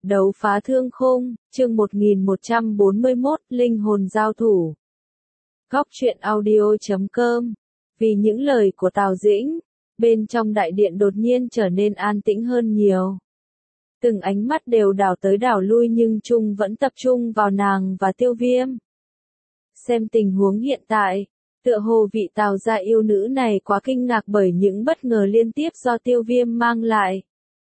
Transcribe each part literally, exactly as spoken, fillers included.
Đấu phá thương khung, chương một nghìn một trăm bốn mươi mốt, linh hồn giao thủ. Góc truyện audio chấm com. Vì những lời của Tào Dĩnh, bên trong đại điện đột nhiên trở nên an tĩnh hơn nhiều. Từng ánh mắt đều đảo tới đảo lui nhưng chung vẫn tập trung vào nàng và Tiêu Viêm. Xem tình huống hiện tại, tựa hồ vị Tào gia yêu nữ này quá kinh ngạc bởi những bất ngờ liên tiếp do Tiêu Viêm mang lại,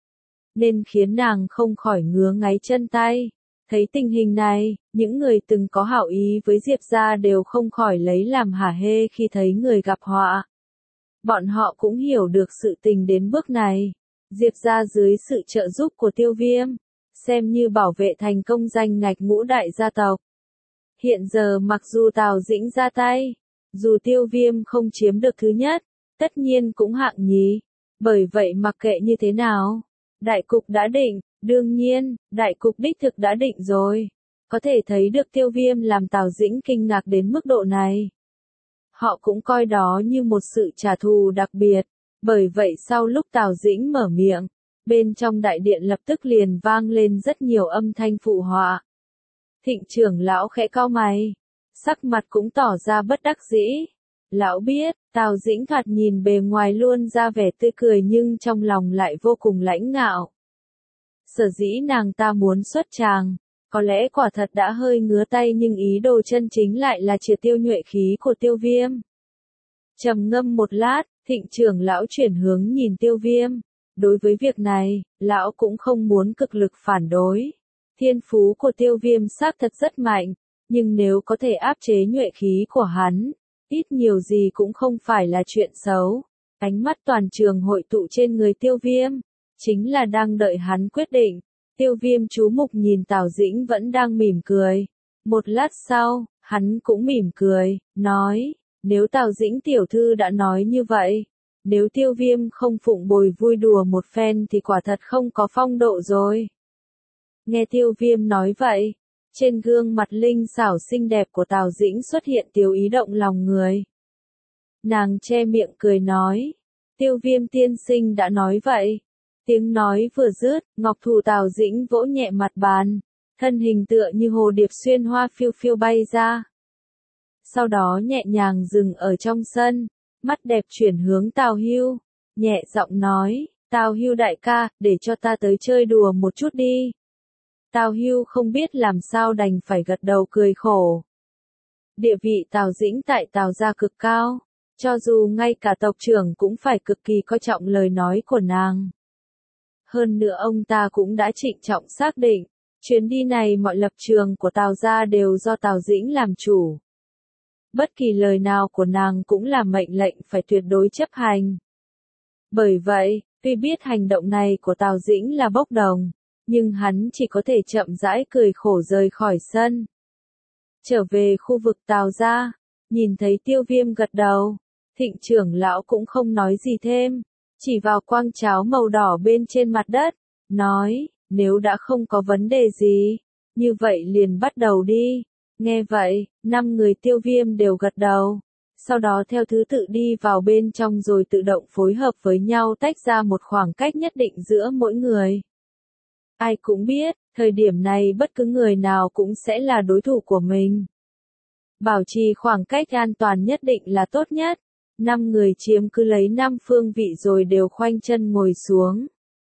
nên khiến nàng không khỏi ngứa ngáy chân tay. Thấy tình hình này, những người từng có hảo ý với Diệp gia đều không khỏi lấy làm hả hê khi thấy người gặp họa. Bọn họ cũng hiểu được sự tình đến bước này. Diệp gia dưới sự trợ giúp của Tiêu Viêm, xem như bảo vệ thành công danh ngạch ngũ đại gia tộc. Hiện giờ mặc dù Tào Dĩnh ra tay, dù Tiêu Viêm không chiếm được thứ nhất, tất nhiên cũng hạng nhì. Bởi vậy mặc kệ như thế nào, đại cục đã định, đương nhiên, đại cục đích thực đã định rồi. Có thể thấy được Tiêu Viêm làm Tào Dĩnh kinh ngạc đến mức độ này. Họ cũng coi đó như một sự trả thù đặc biệt. Bởi vậy sau lúc Tào Dĩnh mở miệng, bên trong đại điện lập tức liền vang lên rất nhiều âm thanh phụ họa. Thịnh trưởng lão khẽ cau mày, sắc mặt cũng tỏ ra bất đắc dĩ. Lão biết, Tào Dĩnh thoạt nhìn bề ngoài luôn ra vẻ tươi cười nhưng trong lòng lại vô cùng lãnh ngạo. Sở dĩ nàng ta muốn xuất tràng, có lẽ quả thật đã hơi ngứa tay nhưng ý đồ chân chính lại là triệt tiêu nhuệ khí của Tiêu Viêm. Trầm ngâm một lát, Thịnh trưởng lão chuyển hướng nhìn Tiêu Viêm. Đối với việc này, lão cũng không muốn cực lực phản đối. Thiên phú của Tiêu Viêm xác thật rất mạnh, nhưng nếu có thể áp chế nhuệ khí của hắn, ít nhiều gì cũng không phải là chuyện xấu. Ánh mắt toàn trường hội tụ trên người Tiêu Viêm, chính là đang đợi hắn quyết định. Tiêu Viêm chú mục nhìn Tào Dĩnh vẫn đang mỉm cười. Một lát sau, hắn cũng mỉm cười, nói, nếu Tào Dĩnh tiểu thư đã nói như vậy, nếu Tiêu Viêm không phụng bồi vui đùa một phen thì quả thật không có phong độ rồi. Nghe Tiêu Viêm nói vậy, trên gương mặt linh xảo xinh đẹp của Tào Dĩnh xuất hiện tiêu ý động lòng người. Nàng che miệng cười nói, Tiêu Viêm tiên sinh đã nói vậy. Tiếng nói vừa dứt, ngọc thủ Tào Dĩnh vỗ nhẹ mặt bàn, thân hình tựa như hồ điệp xuyên hoa phiêu phiêu bay ra. Sau đó nhẹ nhàng dừng ở trong sân, mắt đẹp chuyển hướng Tào Hưu, nhẹ giọng nói, Tào Hưu đại ca, để cho ta tới chơi đùa một chút đi. Tào Hưu không biết làm sao đành phải gật đầu cười khổ. Địa vị Tào Dĩnh tại Tào gia cực cao, cho dù ngay cả tộc trưởng cũng phải cực kỳ coi trọng lời nói của nàng. Hơn nữa ông ta cũng đã trịnh trọng xác định, chuyến đi này mọi lập trường của Tào gia đều do Tào Dĩnh làm chủ. Bất kỳ lời nào của nàng cũng là mệnh lệnh phải tuyệt đối chấp hành. Bởi vậy, tuy biết hành động này của Tào Dĩnh là bốc đồng, nhưng hắn chỉ có thể chậm rãi cười khổ rời khỏi sân. Trở về khu vực Tào gia, nhìn thấy Tiêu Viêm gật đầu, Thịnh trưởng lão cũng không nói gì thêm, chỉ vào quang cháo màu đỏ bên trên mặt đất, nói, nếu đã không có vấn đề gì, như vậy liền bắt đầu đi. Nghe vậy, năm người Tiêu Viêm đều gật đầu, sau đó theo thứ tự đi vào bên trong rồi tự động phối hợp với nhau tách ra một khoảng cách nhất định giữa mỗi người. Ai cũng biết, thời điểm này bất cứ người nào cũng sẽ là đối thủ của mình. Bảo trì khoảng cách an toàn nhất định là tốt nhất. Năm người chiếm cứ lấy năm phương vị rồi đều khoanh chân ngồi xuống.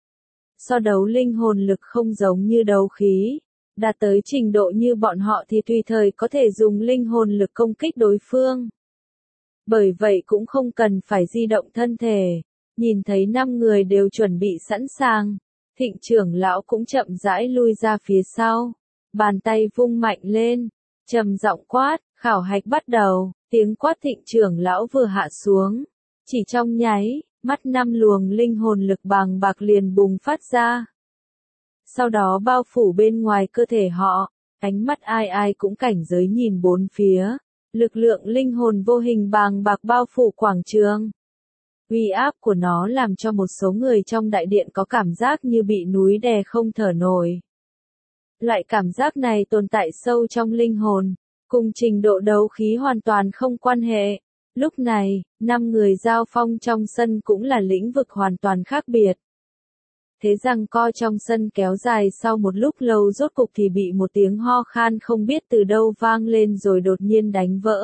So đấu linh hồn lực không giống như đấu khí, đạt tới trình độ như bọn họ thì tùy thời có thể dùng linh hồn lực công kích đối phương. Bởi vậy cũng không cần phải di động thân thể. Nhìn thấy năm người đều chuẩn bị sẵn sàng, Thịnh trưởng lão cũng chậm rãi lui ra phía sau, bàn tay vung mạnh lên, trầm giọng quát, khảo hạch bắt đầu. Tiếng quát Thịnh trưởng lão vừa hạ xuống, chỉ trong nháy, mắt năm luồng linh hồn lực bàng bạc liền bùng phát ra. Sau đó bao phủ bên ngoài cơ thể họ, ánh mắt ai ai cũng cảnh giới nhìn bốn phía, lực lượng linh hồn vô hình bàng bạc bao phủ quảng trường. Uy áp của nó làm cho một số người trong đại điện có cảm giác như bị núi đè không thở nổi. Loại cảm giác này tồn tại sâu trong linh hồn, cùng trình độ đấu khí hoàn toàn không quan hệ. Lúc này, năm người giao phong trong sân cũng là lĩnh vực hoàn toàn khác biệt. Thế giằng co trong sân kéo dài sau một lúc lâu rốt cục thì bị một tiếng ho khan không biết từ đâu vang lên rồi đột nhiên đánh vỡ.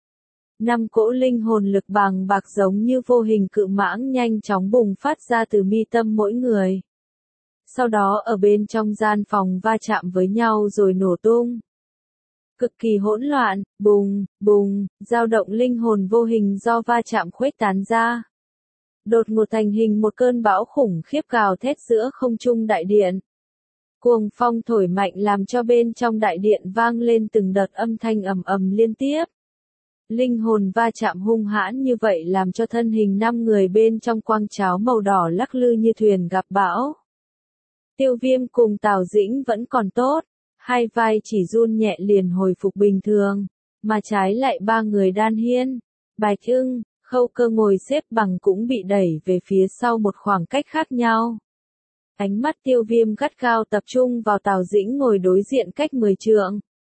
Năm cỗ linh hồn lực bàng bạc giống như vô hình cự mãng nhanh chóng bùng phát ra từ mi tâm mỗi người. Sau đó ở bên trong gian phòng va chạm với nhau rồi nổ tung. Cực kỳ hỗn loạn, bùng, bùng, dao động linh hồn vô hình do va chạm khuếch tán ra. Đột ngột thành hình một cơn bão khủng khiếp gào thét giữa không trung đại điện. Cuồng phong thổi mạnh làm cho bên trong đại điện vang lên từng đợt âm thanh ầm ầm liên tiếp. Linh hồn va chạm hung hãn như vậy làm cho thân hình năm người bên trong quang cháo màu đỏ lắc lư như thuyền gặp bão. Tiêu Viêm cùng Tào Dĩnh vẫn còn tốt, hai vai chỉ run nhẹ liền hồi phục bình thường, mà trái lại ba người Đan Hiên, Bạch Ưng, Khâu Cơ ngồi xếp bằng cũng bị đẩy về phía sau một khoảng cách khác nhau. Ánh mắt Tiêu Viêm gắt gao tập trung vào Tào Dĩnh ngồi đối diện cách mười trượng.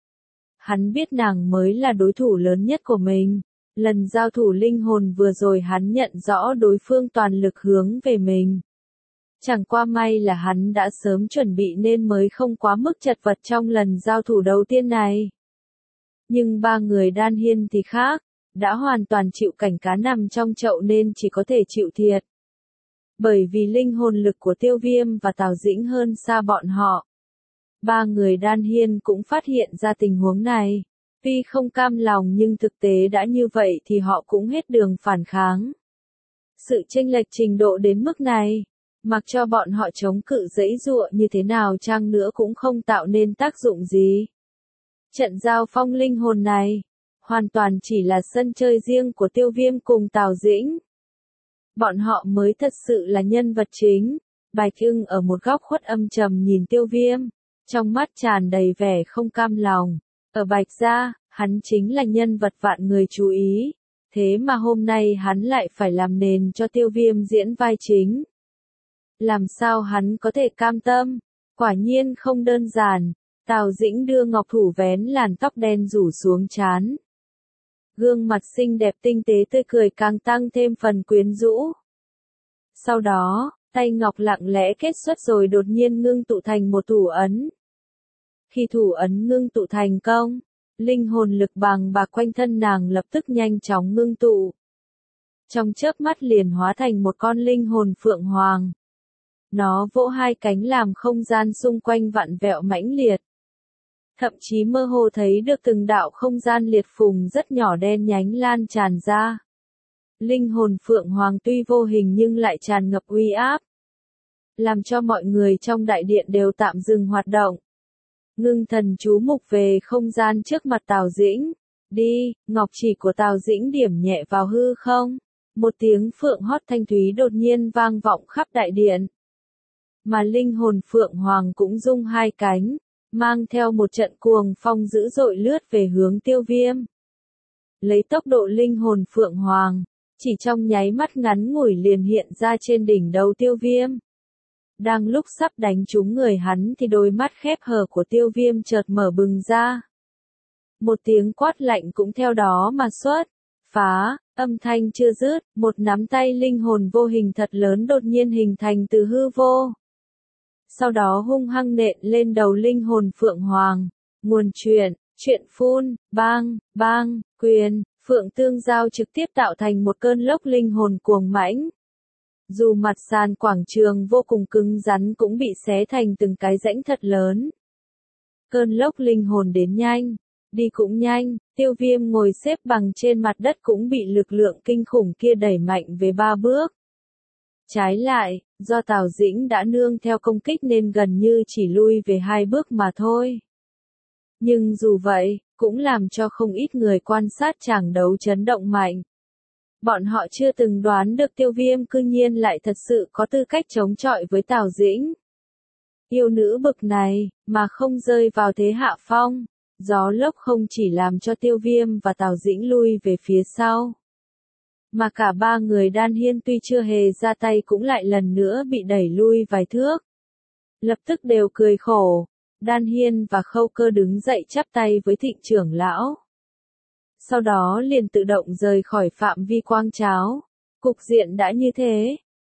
Hắn biết nàng mới là đối thủ lớn nhất của mình. Lần giao thủ linh hồn vừa rồi hắn nhận rõ đối phương toàn lực hướng về mình. Chẳng qua may là hắn đã sớm chuẩn bị nên mới không quá mức chật vật trong lần giao thủ đầu tiên này. Nhưng ba người Đan Hiên thì khác, đã hoàn toàn chịu cảnh cá nằm trong chậu nên chỉ có thể chịu thiệt. Bởi vì linh hồn lực của Tiêu Viêm và Tào Dĩnh hơn xa bọn họ. Ba người Đan Hiên cũng phát hiện ra tình huống này. Tuy không cam lòng nhưng thực tế đã như vậy thì họ cũng hết đường phản kháng. Sự chênh lệch trình độ đến mức này, mặc cho bọn họ chống cự giãy giụa như thế nào chăng nữa cũng không tạo nên tác dụng gì. Trận giao phong linh hồn này, hoàn toàn chỉ là sân chơi riêng của Tiêu Viêm cùng Tào Dĩnh. Bọn họ mới thật sự là nhân vật chính. Bạch Ưng ở một góc khuất âm trầm nhìn Tiêu Viêm, trong mắt tràn đầy vẻ không cam lòng. Ở Bạch gia, hắn chính là nhân vật vạn người chú ý, thế mà hôm nay hắn lại phải làm nền cho Tiêu Viêm diễn vai chính. Làm sao hắn có thể cam tâm? Quả nhiên không đơn giản. Tào Dĩnh đưa ngọc thủ vén làn tóc đen rủ xuống trán. Gương mặt xinh đẹp tinh tế tươi cười càng tăng thêm phần quyến rũ. Sau đó, tay ngọc lặng lẽ kết xuất rồi đột nhiên ngưng tụ thành một thủ ấn. Khi thủ ấn ngưng tụ thành công, linh hồn lực bàng bạc quanh thân nàng lập tức nhanh chóng ngưng tụ. Trong chớp mắt liền hóa thành một con linh hồn phượng hoàng. Nó vỗ hai cánh làm không gian xung quanh vặn vẹo mãnh liệt. Thậm chí mơ hồ thấy được từng đạo không gian liệt phùng rất nhỏ đen nhánh lan tràn ra. Linh hồn phượng hoàng tuy vô hình nhưng lại tràn ngập uy áp. Làm cho mọi người trong đại điện đều tạm dừng hoạt động. Ngưng thần chú mục về không gian trước mặt Tào Dĩnh. Đi, ngọc chỉ của Tào Dĩnh điểm nhẹ vào hư không. Một tiếng phượng hót thanh thúy đột nhiên vang vọng khắp đại điện. Mà linh hồn phượng hoàng cũng rung hai cánh, mang theo một trận cuồng phong dữ dội lướt về hướng Tiêu Viêm. Lấy tốc độ linh hồn phượng hoàng, chỉ trong nháy mắt ngắn ngủi liền hiện ra trên đỉnh đầu Tiêu Viêm. Đang lúc sắp đánh trúng người hắn thì đôi mắt khép hờ của Tiêu Viêm chợt mở bừng ra. Một tiếng quát lạnh cũng theo đó mà xuất. Phá, âm thanh chưa dứt, một nắm tay linh hồn vô hình thật lớn đột nhiên hình thành từ hư vô. Sau đó hung hăng nện lên đầu linh hồn phượng hoàng. Nguồn chuyện, chuyện phun, bang, bang, quyền, phượng tương giao trực tiếp tạo thành một cơn lốc linh hồn cuồng mãnh. Dù mặt sàn quảng trường vô cùng cứng rắn cũng bị xé thành từng cái rãnh thật lớn. Cơn lốc linh hồn đến nhanh, đi cũng nhanh, Tiêu Viêm ngồi xếp bằng trên mặt đất cũng bị lực lượng kinh khủng kia đẩy mạnh về ba bước. Trái lại, do Tào Dĩnh đã nương theo công kích nên gần như chỉ lui về hai bước mà thôi. Nhưng dù vậy, cũng làm cho không ít người quan sát tràng đấu chấn động mạnh. Bọn họ chưa từng đoán được Tiêu Viêm cư nhiên lại thật sự có tư cách chống chọi với Tào Dĩnh. Yêu nữ bực này, mà không rơi vào thế hạ phong, gió lốc không chỉ làm cho Tiêu Viêm và Tào Dĩnh lui về phía sau. Mà cả ba người Đan Hiên tuy chưa hề ra tay cũng lại lần nữa bị đẩy lui vài thước. Lập tức đều cười khổ, Đan Hiên và Khâu Cơ đứng dậy chắp tay với Thịnh trưởng lão. Sau đó liền tự động rời khỏi phạm vi quang cháo. Cục diện đã như thế,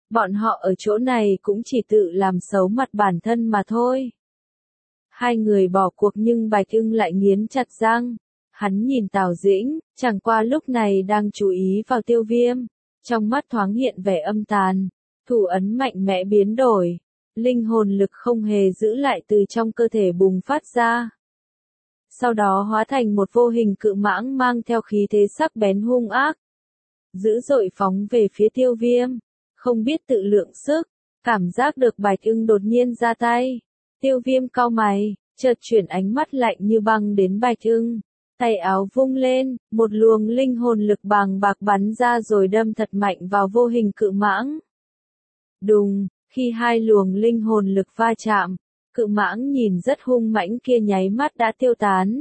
Bọn họ ở chỗ này cũng chỉ tự làm xấu mặt bản thân mà thôi. Hai người bỏ cuộc nhưng Bạch Ưng lại nghiến chặt răng. Hắn nhìn Tào Dĩnh, chẳng qua lúc này đang chú ý vào Tiêu Viêm. Trong mắt thoáng hiện vẻ âm tàn, thủ ấn mạnh mẽ biến đổi. Linh hồn lực không hề giữ lại từ trong cơ thể bùng phát ra. Sau đó hóa thành một vô hình cự mãng mang theo khí thế sắc bén hung ác. Dữ dội phóng về phía Tiêu Viêm, không biết tự lượng sức, cảm giác được Bạch Ưng đột nhiên ra tay. Tiêu Viêm cau mày, chợt chuyển ánh mắt lạnh như băng đến Bạch Ưng. Tay áo vung lên, một luồng linh hồn lực bàng bạc bắn ra rồi đâm thật mạnh vào vô hình cự mãng. Đùng, khi hai luồng linh hồn lực va chạm, cự mãng nhìn rất hung mãnh kia nháy mắt đã tiêu tán.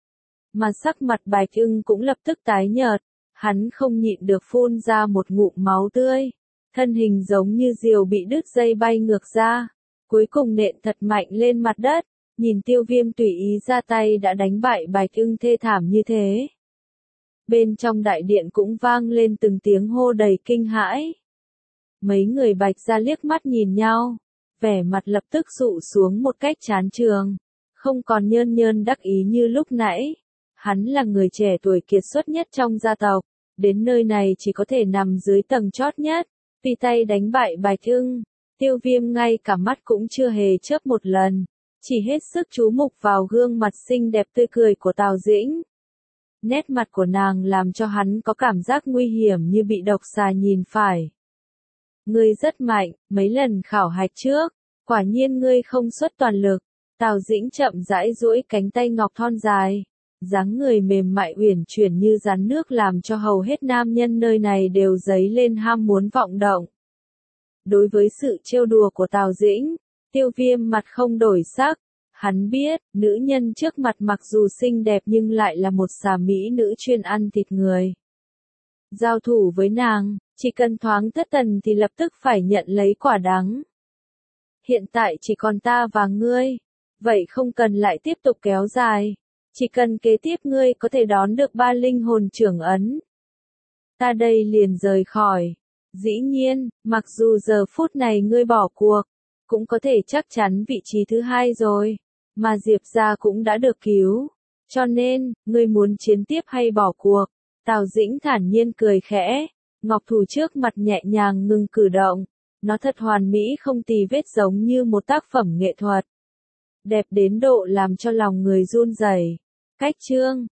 Mà sắc mặt Bạch Ưng cũng lập tức tái nhợt, hắn không nhịn được phun ra một ngụm máu tươi, thân hình giống như diều bị đứt dây bay ngược ra, cuối cùng nện thật mạnh lên mặt đất. Nhìn Tiêu Viêm tùy ý ra tay đã đánh bại Bạch Ưng thê thảm như thế. Bên trong đại điện cũng vang lên từng tiếng hô đầy kinh hãi. Mấy người Bạch gia liếc mắt nhìn nhau, vẻ mặt lập tức sụ xuống một cách chán chường, không còn nhơn nhơn đắc ý như lúc nãy. Hắn là người trẻ tuổi kiệt xuất nhất trong gia tộc, đến nơi này chỉ có thể nằm dưới tầng chót nhất, tùy tay đánh bại Bạch Ưng. Tiêu Viêm ngay cả mắt cũng chưa hề chớp một lần, chỉ hết sức chú mục vào gương mặt xinh đẹp tươi cười của Tào Dĩnh. Nét mặt của nàng làm cho hắn có cảm giác nguy hiểm như bị độc xà nhìn phải. Ngươi rất mạnh, mấy lần khảo hạch trước, quả nhiên ngươi không xuất toàn lực. Tào Dĩnh chậm rãi duỗi cánh tay ngọc thon dài, dáng người mềm mại uyển chuyển như rắn nước làm cho hầu hết nam nhân nơi này đều dấy lên ham muốn vọng động. Đối với sự trêu đùa của Tào Dĩnh, Tiêu Viêm mặt không đổi sắc. Hắn biết, nữ nhân trước mặt mặc dù xinh đẹp nhưng lại là một xà mỹ nữ chuyên ăn thịt người. Giao thủ với nàng, chỉ cần thoáng thất thần thì lập tức phải nhận lấy quả đắng. Hiện tại chỉ còn ta và ngươi, vậy không cần lại tiếp tục kéo dài. Chỉ cần kế tiếp ngươi có thể đón được ba linh hồn trưởng ấn, ta đây liền rời khỏi. Dĩ nhiên, mặc dù giờ phút này ngươi bỏ cuộc, cũng có thể chắc chắn vị trí thứ hai rồi, mà Diệp gia cũng đã được cứu. Cho nên, ngươi muốn chiến tiếp hay bỏ cuộc? Tào Dĩnh thản nhiên cười khẽ, ngọc thủ trước mặt nhẹ nhàng ngừng cử động, nó thật hoàn mỹ không tì vết giống như một tác phẩm nghệ thuật. Đẹp đến độ làm cho lòng người run rẩy. Cách chương